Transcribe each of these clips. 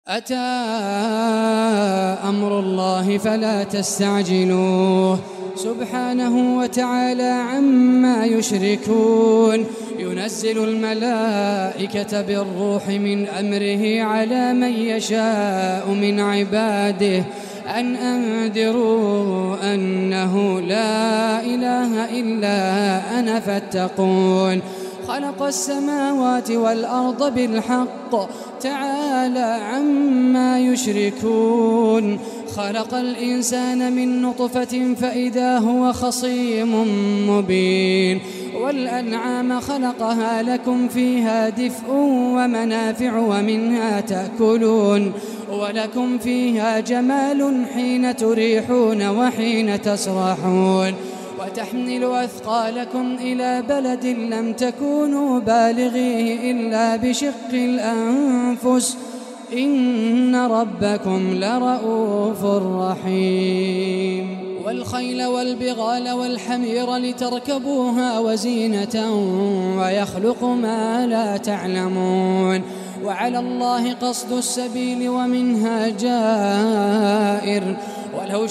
أتى أمر الله فلا تستعجلوه سبحانه وتعالى عما يشركون. ينزل الملائكة بالروح من أمره على من يشاء من عباده أن أنذروا أنه لا إله إلا أنا فاتقون. خلق السماوات والأرض بالحق تعالى عما يشركون. خلق الإنسان من نطفة فإذا هو خصيم مبين. والأنعام خلقها لكم فيها دفء ومنافع ومنها تأكلون ولكم فيها جمال حين تريحون وحين تسرحون. وتحمل أثقالكم إلى بلد لم تكونوا بالغيه إلا بشق الأنفس إن ربكم لرؤوف رحيم. والخيل والبغال والحمير لتركبوها وزينة ويخلق ما لا تعلمون. وعلى الله قصد السبيل ومنها جائر ولو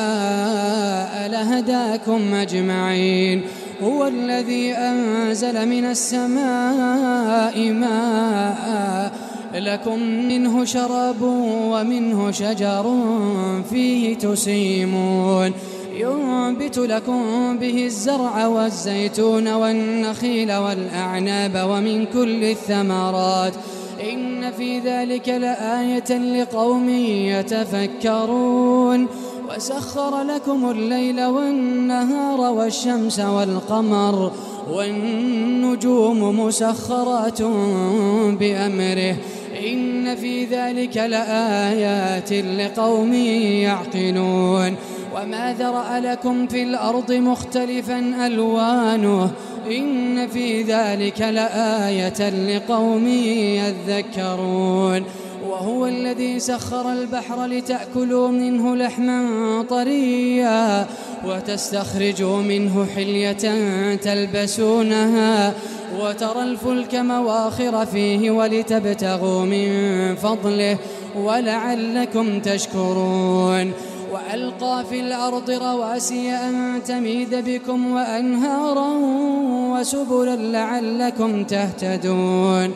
شاء لهداكم أجمعين. هو الذي أنزل من السماء ماء لكم منه شراب ومنه شجر فيه تسيمون. ينبت لكم به الزرع والزيتون والنخيل والأعناب ومن كل الثمرات إن في ذلك لآية لقوم يتفكرون. وسخر لكم الليل والنهار والشمس والقمر والنجوم مسخرات بأمره إن في ذلك لآيات لقوم يعقلون. وما ذرأ لكم في الأرض مختلفا ألوانه إن في ذلك لآية لقوم يذكرون. وهو الذي سخر البحر لتأكلوا منه لحما طريا وتستخرجوا منه حلية تلبسونها وترى الفلك مواخر فيه ولتبتغوا من فضله ولعلكم تشكرون. وألقى في الأرض رواسي أن تميد بكم وأنهارا وسبلا لعلكم تهتدون.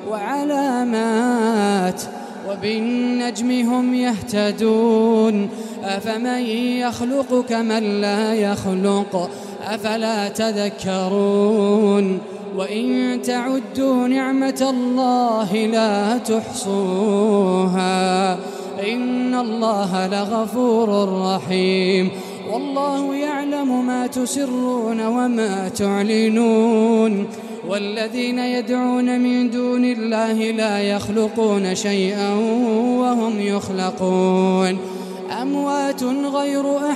وعلامات وبالنجم هم يهتدون. أفمن يخلق كمن لا يخلق أفلا تذكرون. وإن تعدوا نعمة الله لا تحصوها إن الله لغفور رحيم. والله يعلم ما تسرون وما تعلنون. والذين يدعون من دون الله لا يخلقون شيئا وهم يخلقون. أموات غير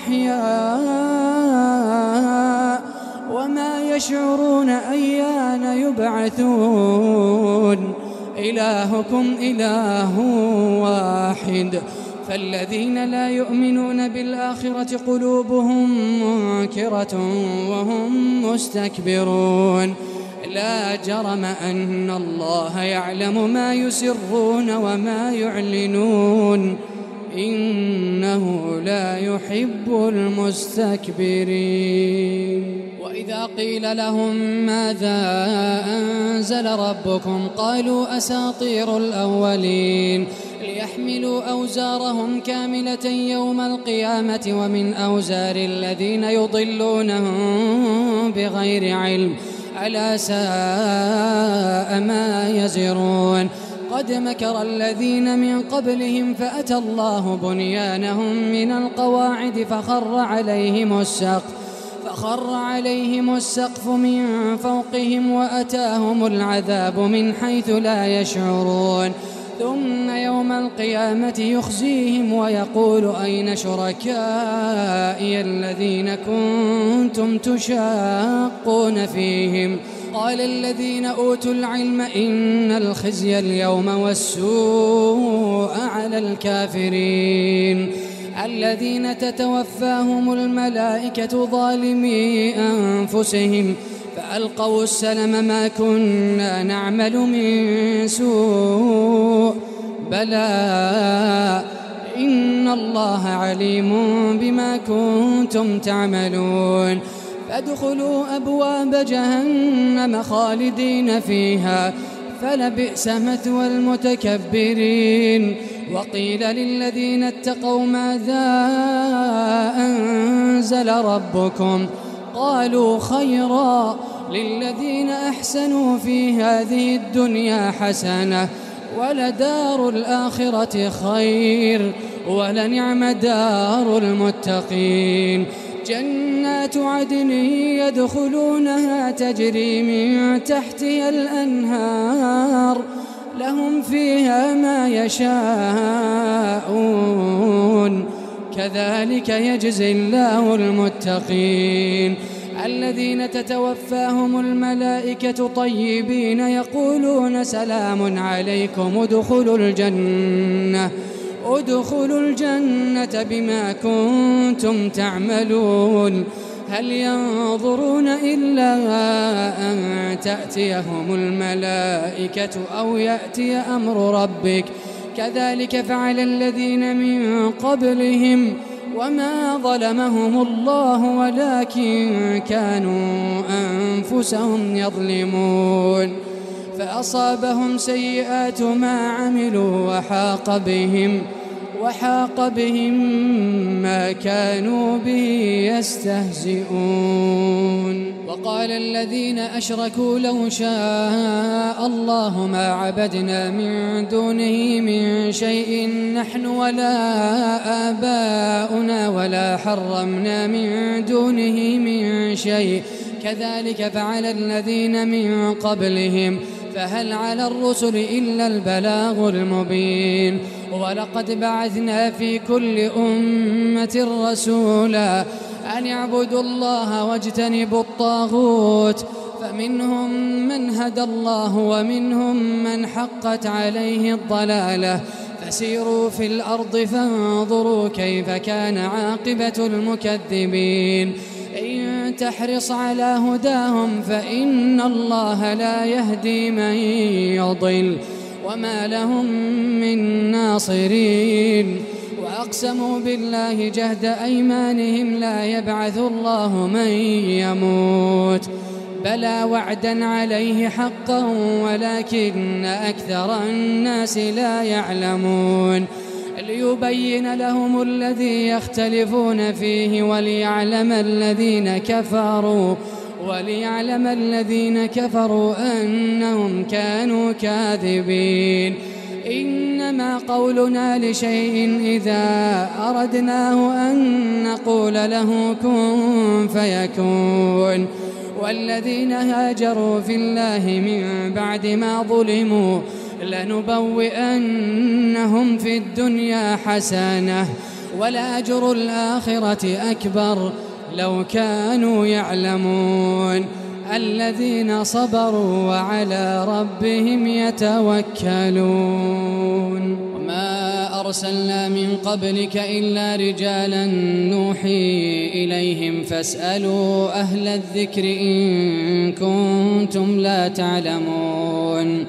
أحياء وما يشعرون أيان يبعثون. إلهكم إله واحد. فالذين لا يؤمنون بالآخرة قلوبهم منكرة وهم مستكبرون. لا جرم أن الله يعلم ما يسرون وما يعلنون إنه لا يحب المستكبرين. وإذا قيل لهم ماذا أنزل ربكم قالوا أساطير الأولين ليحملوا أوزارهم كاملة يوم القيامة ومن أوزار الذين يضلونهم بغير علم ألا ساء ما يزرون. قد مكر الذين من قبلهم فأتى الله بنيانهم من القواعد فخر عليهم السقف من فوقهم وأتاهم العذاب من حيث لا يشعرون. ثم يوم القيامة يخزيهم ويقول أين شركائي الذين كنتم تشاقون فيهم قال الذين أوتوا العلم إن الخزي اليوم والسوء على الكافرين الذين تتوفاهم الملائكة ظالمي أنفسهم فألقوا السلم ما كنا نعمل من سوء بلى إن الله عليم بما كنتم تعملون فادخلوا أبواب جهنم خالدين فيها فلبئس مثوى المتكبرين وقيل للذين اتقوا ماذا أنزل ربكم قالوا خيرا للذين أحسنوا في هذه الدنيا حسنة ولدار الآخرة خير ولنعم دار المتقين جنات عدن يدخلونها تجري من تحتها الأنهار لهم فيها ما يشاءون كذلك يجزي الله المتقين الذين تتوفاهم الملائكة طيبين يقولون سلام عليكم ادخلوا الجنة بما كنتم تعملون هل ينظرون إلا أن تأتيهم الملائكة أو يأتي أمر ربك كذلك فعل الذين من قبلهم وما ظلمهم الله ولكن كانوا أنفسهم يظلمون فأصابهم سيئات ما عملوا وحاق بهم ما كانوا به يستهزئون وقال الذين أشركوا لو شاء الله ما عبدنا من دونه من شيء نحن ولا آباؤنا ولا حرمنا من دونه من شيء كذلك فعل الذين من قبلهم فهل على الرسل إلا البلاغ المبين ولقد بعثنا في كل أمة رسولا أن اعبدوا الله واجتنبوا الطاغوت فمنهم من هدى الله ومنهم من حقت عليه الضلالة فسيروا في الأرض فانظروا كيف كان عاقبة المكذبين إن تحرص على هداهم فإن الله لا يهدي من يضل وما لهم من ناصرين وأقسموا بالله جهد أيمانهم لا يبعث الله من يموت بلى وعدا عليه حقا ولكن أكثر الناس لا يعلمون ليبين لهم الذي يختلفون فيه وليعلم الذين كفروا أنهم كانوا كاذبين إنما قولنا لشيء إذا أردناه أن نقول له كن فيكون والذين هاجروا في الله من بعد ما ظلموا لنبوئنهم في الدنيا حسنة ولأجر الآخرة أكبر لو كانوا يعلمون الذين صبروا وعلى ربهم يتوكلون وما أرسلنا من قبلك إلا رجالا نوحي إليهم فاسألوا أهل الذكر إن كنتم لا تعلمون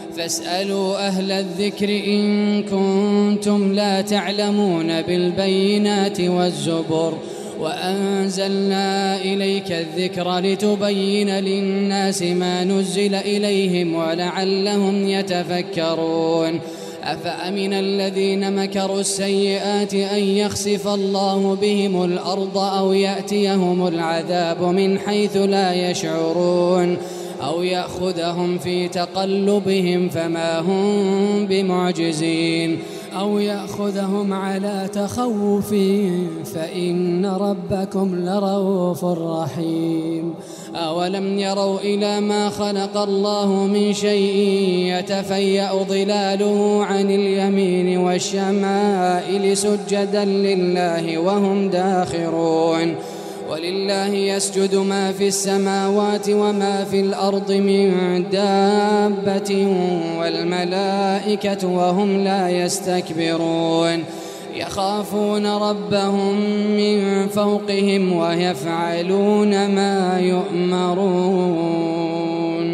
بالبينات والزبر وأنزلنا إليك الذكر لتبين للناس ما نزل إليهم ولعلهم يتفكرون أفأمن الذين مكروا السيئات أن يخسف الله بهم الأرض أو يأتيهم العذاب من حيث لا يشعرون أو يأخذهم في تقلبهم فما هم بمعجزين أو يأخذهم على تخوف فإن ربكم لرؤوف رحيم أولم يروا إلى ما خلق الله من شيء يتفيأ ظلاله عن اليمين والشمائل سجدا لله وهم داخرون ولله يسجد ما في السماوات وما في الأرض من دابة والملائكة وهم لا يستكبرون يخافون ربهم من فوقهم ويفعلون ما يؤمرون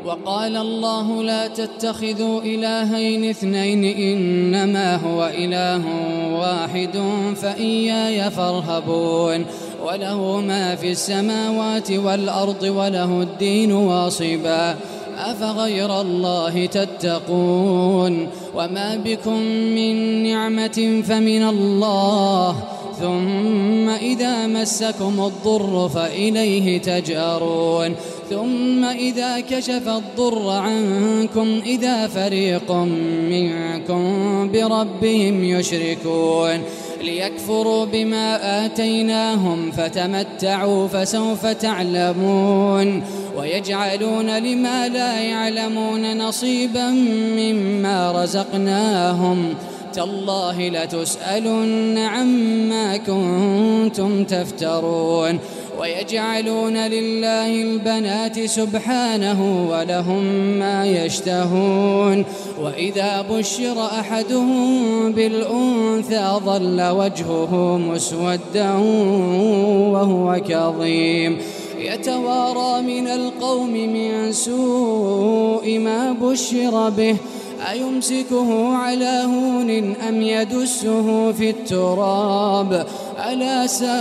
وقال الله لا تتخذوا إلهين اثنين إنما هو إله واحد فإياي فارهبون وله ما في السماوات والأرض وله الدين واصبا أفغير الله تتقون وما بكم من نعمة فمن الله ثم إذا مسكم الضر فإليه تجأرون ثم إذا كشف الضر عنكم إذا فريق منكم بربهم يشركون ليكفروا بما آتيناهم فتمتعوا فسوف تعلمون ويجعلون لما لا يعلمون نصيبا مما رزقناهم تالله لتسألن عما كنتم تفترون ويجعلون لله البنات سبحانه ولهم ما يشتهون وإذا بشر أحدهم بالأنثى ظل وجهه مسودا وهو كظيم يتوارى من القوم من سوء ما بشر به أيمسكه على هون أم يدسه في التراب ألا ساء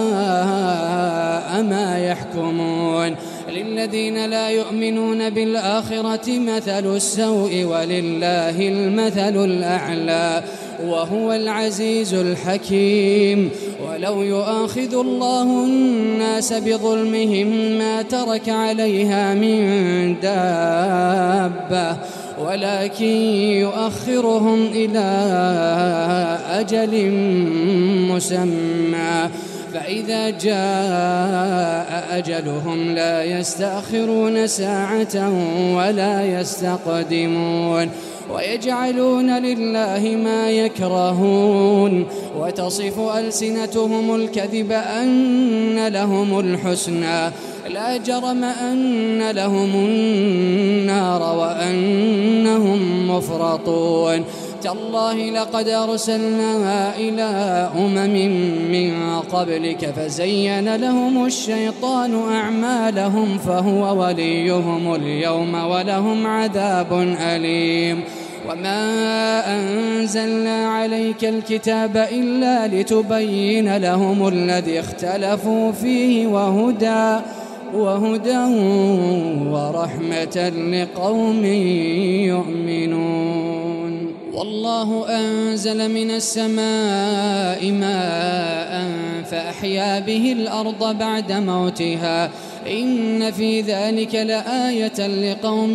ما يحكمون للذين لا يؤمنون بالآخرة مثل السوء ولله المثل الأعلى وهو العزيز الحكيم ولو يؤاخذ الله الناس بظلمهم ما ترك عليها من دابة ولكن يؤخرهم إلى أجل مسمى فإذا جاء أجلهم لا يستأخرون ساعة ولا يستقدمون ويجعلون لله ما يكرهون وتصف ألسنتهم الكذب أن لهم الحسنى لا جرم أن لهم النار وأنهم مفرطون تالله لقد أرسلنا إلى من قبلك فزين لهم الشيطان أعمالهم فهو وليهم اليوم ولهم عذاب أليم وما أنزلنا عليك الكتاب إلا لتبين لهم الذي اختلفوا فيه وهدى ورحمة لقوم يؤمنون والله أنزل من السماء ماء فأحيا به الأرض بعد موتها إن في ذلك لآية لقوم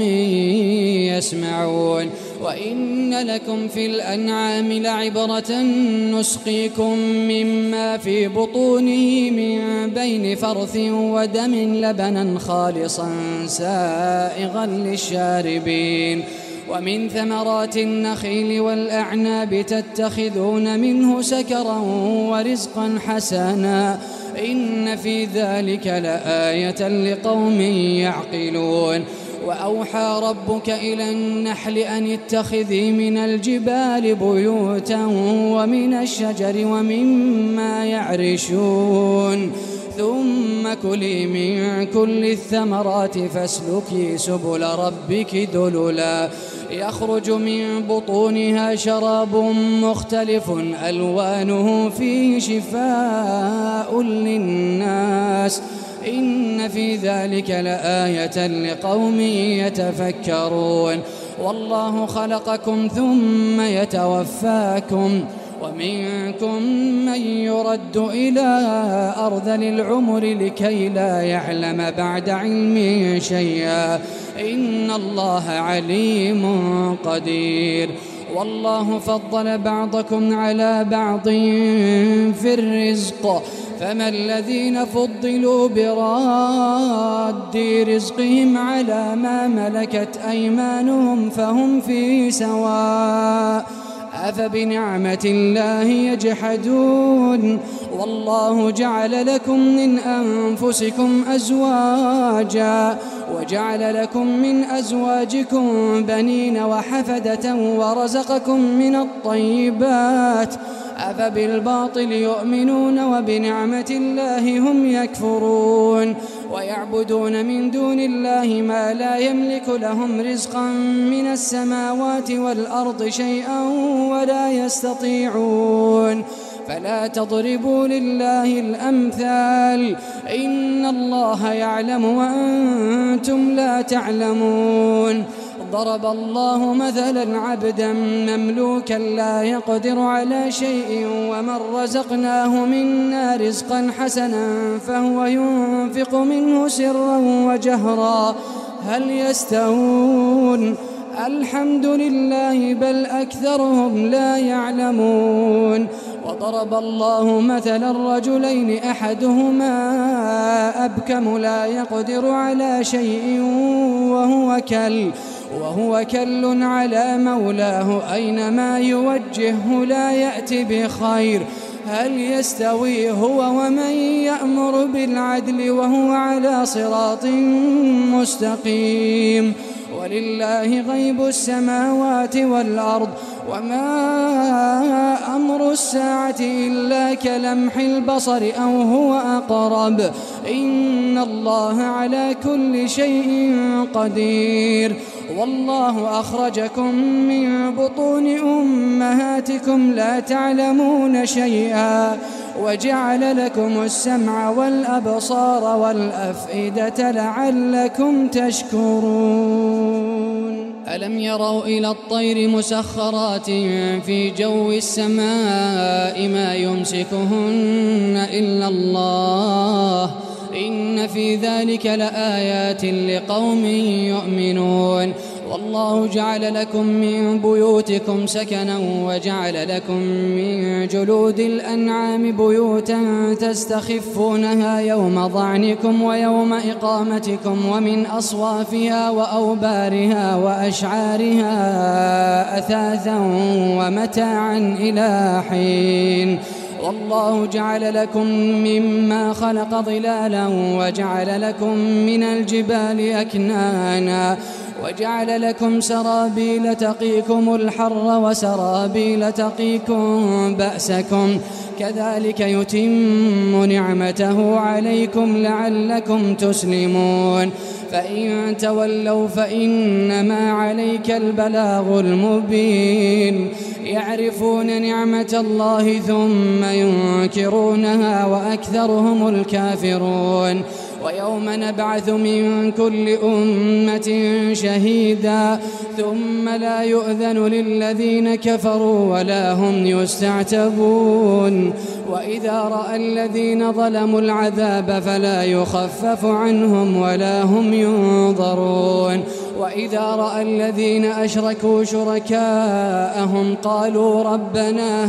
يسمعون وإن لكم في الأنعام لعبرة نسقيكم مما في بطونه من بين فرث ودم لبنا خالصا سائغا للشاربين ومن ثمرات النخيل والأعناب تتخذون منه سكرا ورزقا حسنا إن في ذلك لآية لقوم يعقلون وأوحى ربك إلى النحل أن اتخذي من الجبال بيوتا ومن الشجر ومما يعرشون ثم كلي من كل الثمرات فاسلكي سبل ربك ذللا يخرج من بطونها شراب مختلف ألوانه فيه شفاء للناس إن في ذلك لآية لقوم يتفكرون والله خلقكم ثم يتوفاكم ومنكم من يرد إلى أرذل العمر لكي لا يعلم بعد علم شيئا إن الله عليم قدير والله فضل بعضكم على بعض في الرزق فما الذين فضلوا براد رزقهم على ما ملكت أيمانهم فهم فيه سواء أفبنعمة الله يجحدون والله جعل لكم من أنفسكم أزواجا وجعل لكم من أزواجكم بنين وحفدة ورزقكم من الطيبات أفبالباطل يؤمنون وبنعمة الله هم يكفرون ويعبدون من دون الله ما لا يملك لهم رزقا من السماوات والأرض شيئا ولا يستطيعون فلا تضربوا لله الأمثال إن الله يعلم وأنتم لا تعلمون ضرب الله مثلا عبدا مملوكا لا يقدر على شيء ومن رزقناه منا رزقا حسنا فهو ينفق منه سرا وجهرا هل يستوون الحمد لله بل أكثرهم لا يعلمون وضرب الله مثلا رجلين أحدهما أبكم لا يقدر على شيء وهو كل على مولاه أينما يوجهه لا يأتي بخير هل يستوي هو ومن يأمر بالعدل وهو على صراط مستقيم ولله غيب السماوات والأرض وما أمر الساعة إلا كلمح البصر أو هو أقرب إن الله على كل شيء قدير والله أخرجكم من بطون أمهاتكم لا تعلمون شيئا وجعل لكم السمع والأبصار والأفئدة لعلكم تشكرون ألم يروا إلى الطير مسخرات في جو السماء ما يمسكهن إلا الله إن في ذلك لآيات لقوم يؤمنون والله جعل لكم من بيوتكم سكنا وجعل لكم من جلود الأنعام بيوتا تستخفونها يوم ضعنكم ويوم إقامتكم ومن أصوافها وأوبارها وأشعارها أثاثا ومتاعا إلى حين والله جعل لكم مما خلق ظلالا وجعل لكم من الجبال أكنانا وجعل لكم سرابيل تقيكم الحر وسرابيل تقيكم بأسكم كذلك يتم نعمته عليكم لعلكم تسلمون فإن تولوا فإنما عليك البلاغ المبين يعرفون نعمة الله ثم ينكرونها وأكثرهم الكافرون ويوم نبعث من كل أمة شهيدا ثم لا يؤذن للذين كفروا ولا هم يستعتبون وإذا رأى الذين ظلموا العذاب فلا يخفف عنهم ولا هم ينظرون وإذا رأى الذين أشركوا شركاءهم قالوا ربنا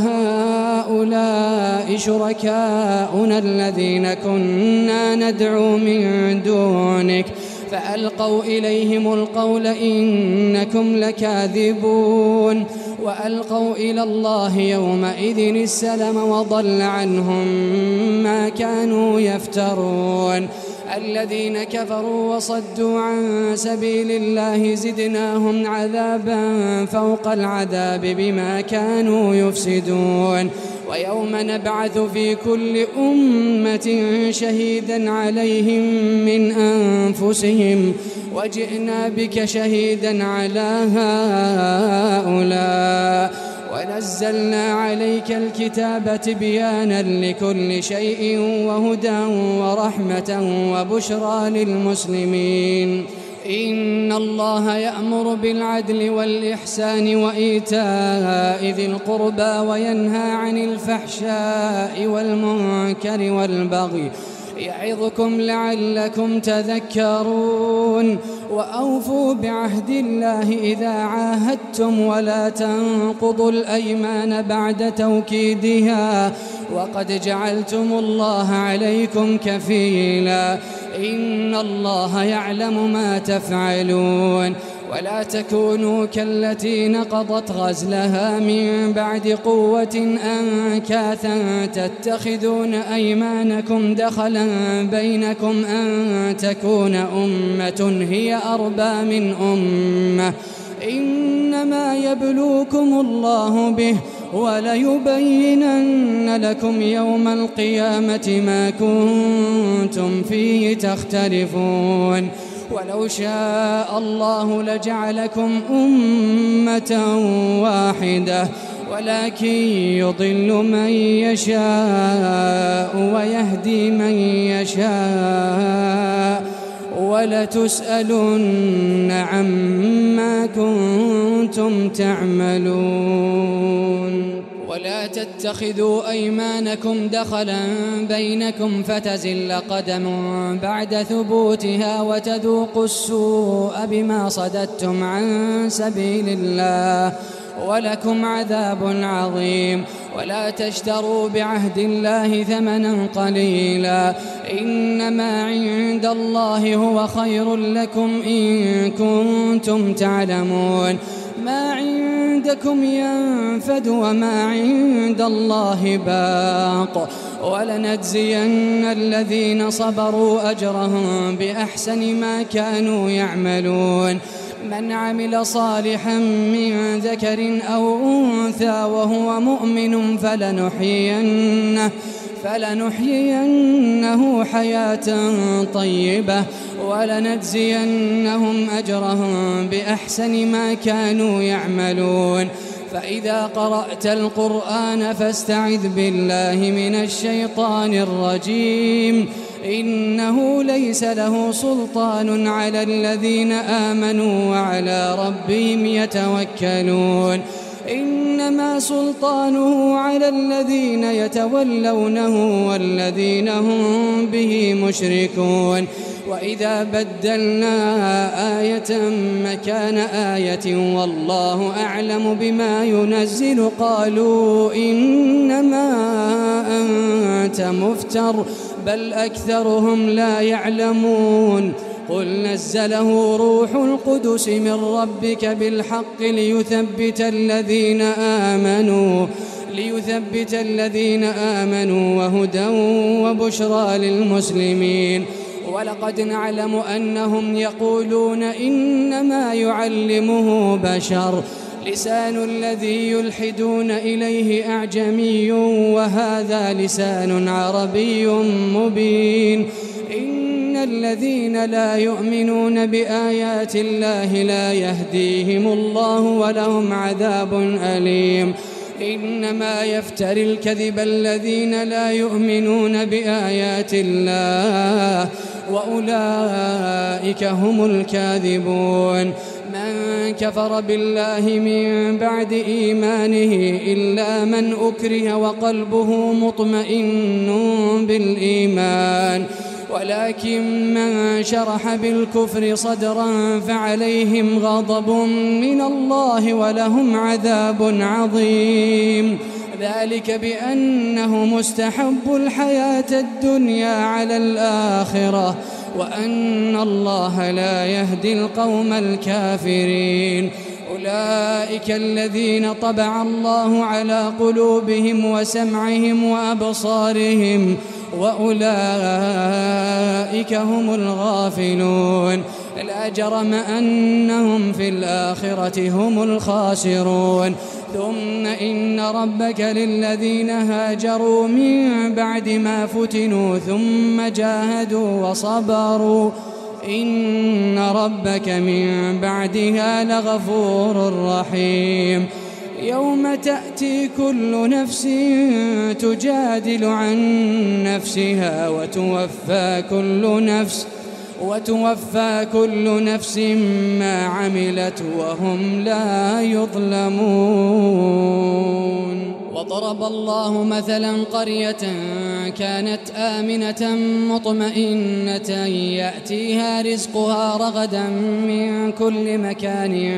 هؤلاء شركاؤنا الذين كنا ندعو من دونك فألقوا إليهم القول إنكم لكاذبون وألقوا إلى الله يومئذ السلم وضل عنهم ما كانوا يفترون الذين كفروا وصدوا عن سبيل الله زدناهم عذابا فوق العذاب بما كانوا يفسدون ويوم نبعث في كل أمة شهيدا عليهم من أنفسهم وجئنا بك شهيدا على هؤلاء ونزلنا عليك الكتاب تبيانا لكل شيء وهدى ورحمة وبشرى للمسلمين إن الله يأمر بالعدل والإحسان وإيتاء ذي القربى وينهى عن الفحشاء والمنكر والبغي يعظكم لعلكم تذكرون وأوفوا بعهد الله إذا عاهدتم ولا تنقضوا الأيمان بعد توكيدها وقد جعلتم الله عليكم كفيلا إن الله يعلم ما تفعلون ولا تكونوا كالتي نقضت غزلها من بعد قوة أنكاثا تتخذون أيمانكم دخلا بينكم أن تكون أمة هي أربى من أمة إنما يبلوكم الله به وليبينن لكم يوم القيامة ما كنتم فيه تختلفون ولو شاء الله لجعلكم أمة واحدة ولكن يضل من يشاء ويهدي من يشاء ولتسألن عما كنتم تعملون ولا تتخذوا أيمانكم دخلا بينكم فتزل قدم بعد ثبوتها وتذوقوا السوء بما صددتم عن سبيل الله ولكم عذاب عظيم ولا تشتروا بعهد الله ثمنا قليلا إنما عند الله هو خير لكم إن كنتم تعلمون ما عندكم ينفد وما عند الله باق ولنجزين الذين صبروا أجرهم بأحسن ما كانوا يعملون من عمل صالحا من ذكر أو أنثى وهو مؤمن فلنحيينه حياة طيبة ولنجزينهم أجرهم بأحسن ما كانوا يعملون فإذا قرأت القرآن فاستعذ بالله من الشيطان الرجيم إنه ليس له سلطان على الذين آمنوا وعلى ربهم يتوكلون إنما سلطانه على الذين يتولونه والذين هم به مشركون وإذا بدلنا آية مكان آية والله أعلم بما ينزل قالوا إنما أنت مفتر بل أكثرهم لا يعلمون قل نزله روح القدس من ربك بالحق ليثبت الذين آمنوا وهدى وبشرى للمسلمين ولقد نعلم أنهم يقولون إنما يعلمه بشر لسان الذي يلحدون إليه أعجمي وهذا لسان عربي مبين إن الذين لا يؤمنون بآيات الله لا يهديهم الله ولهم عذاب أليم إنما يفتري الكذب الذين لا يؤمنون بآيات الله وأولئك هم الكاذبون من كفر بالله من بعد إيمانه إلا من أكره وقلبه مطمئن بالإيمان ولكن من شرح بالكفر صدرا فعليهم غضب من الله ولهم عذاب عظيم ذلك بأنه مستحب الحياة الدنيا على الآخرة وأن الله لا يهدي القوم الكافرين أولئك الذين طبع الله على قلوبهم وسمعهم وأبصارهم وأولئك هم الغافلون لا جرم أنهم في الآخرة هم الخاسرون ثم إن ربك للذين هاجروا من بعد ما فتنوا ثم جاهدوا وصبروا إن ربك من بعدها لغفور رحيم يوم تأتي كل نفس تجادل عن نفسها وتوفى كل نفس ما عملت وهم لا يظلمون وضرب الله مثلا قرية كانت آمنة مطمئنة يأتيها رزقها رغدا من كل مكان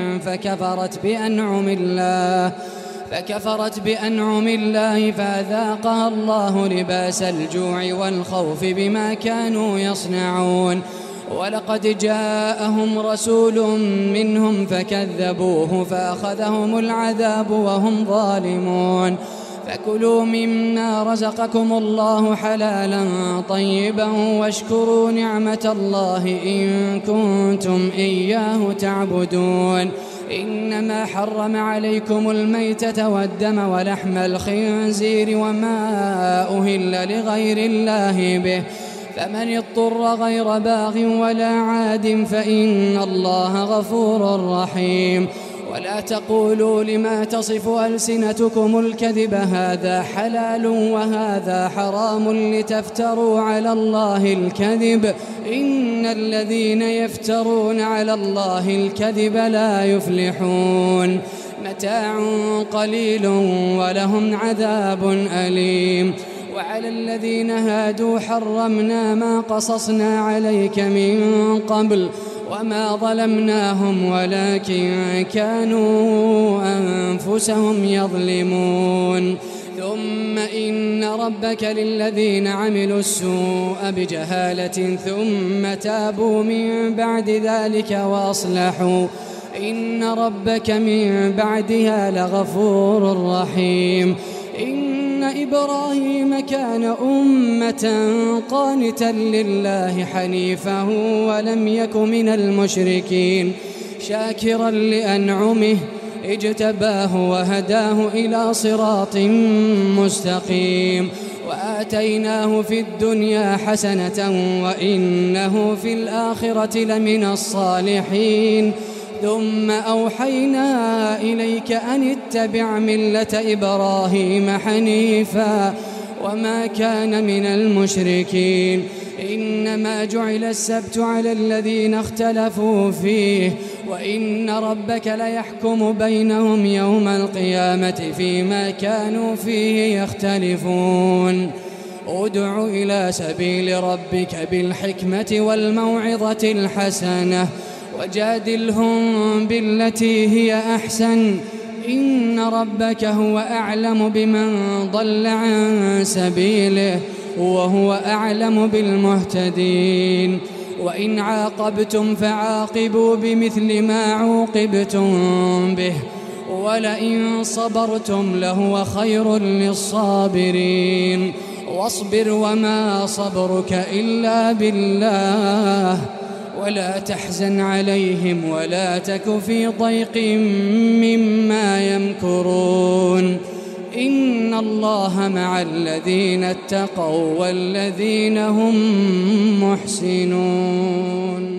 فكفرت بأنعم الله فأذاقها الله لباس الجوع والخوف بما كانوا يصنعون ولقد جاءهم رسول منهم فكذبوه فأخذهم العذاب وهم ظالمون فكلوا مما رزقكم الله حلالا طيبا واشكروا نعمة الله إن كنتم إياه تعبدون إنما حرم عليكم الميتة والدم ولحم الخنزير وما أهل لغير الله به، فمن اضطر غير باغ ولا عاد فإن الله غفور رحيم. ولا تقولوا لما تصف ألسنتكم الكذب هذا حلال وهذا حرام لتفتروا على الله الكذب، إن الذين يفترون على الله الكذب لا يفلحون. متاع قليل ولهم عذاب أليم. وعلى الذين هادوا حرمنا ما قصصنا عليك من قبل وما ظلمناهم ولكن كانوا أنفسهم يظلمون. ثم إن ربك للذين عملوا السوء بجهالة ثم تابوا من بعد ذلك وأصلحوا إن ربك من بعدها لغفور رحيم. إن إبراهيم كان أمة قانتا لله حنيفا ولم يك من المشركين شاكرا لأنعمه اجتباه وهداه إلى صراط مستقيم. وآتيناه في الدنيا حسنة وإنه في الآخرة لمن الصالحين. ثم أوحينا إليك أن اتبع ملة إبراهيم حنيفا وما كان من المشركين. إنما جعل السبت على الذين اختلفوا فيه وإن ربك ليحكم بينهم يوم القيامة فيما كانوا فيه يختلفون. ادع إلى سبيل ربك بالحكمة والموعظة الحسنة وجادلهم بالتي هي أحسن إن ربك هو أعلم بمن ضل عن سبيله وهو أعلم بالمهتدين. وإن عاقبتم فعاقبوا بمثل ما عوقبتم به ولئن صبرتم لهو خير للصابرين. واصبر وما صبرك إلا بالله ولا تحزن عليهم ولا تك في ضيق مما يمكرون. إن الله مع الذين اتقوا والذين هم محسنون.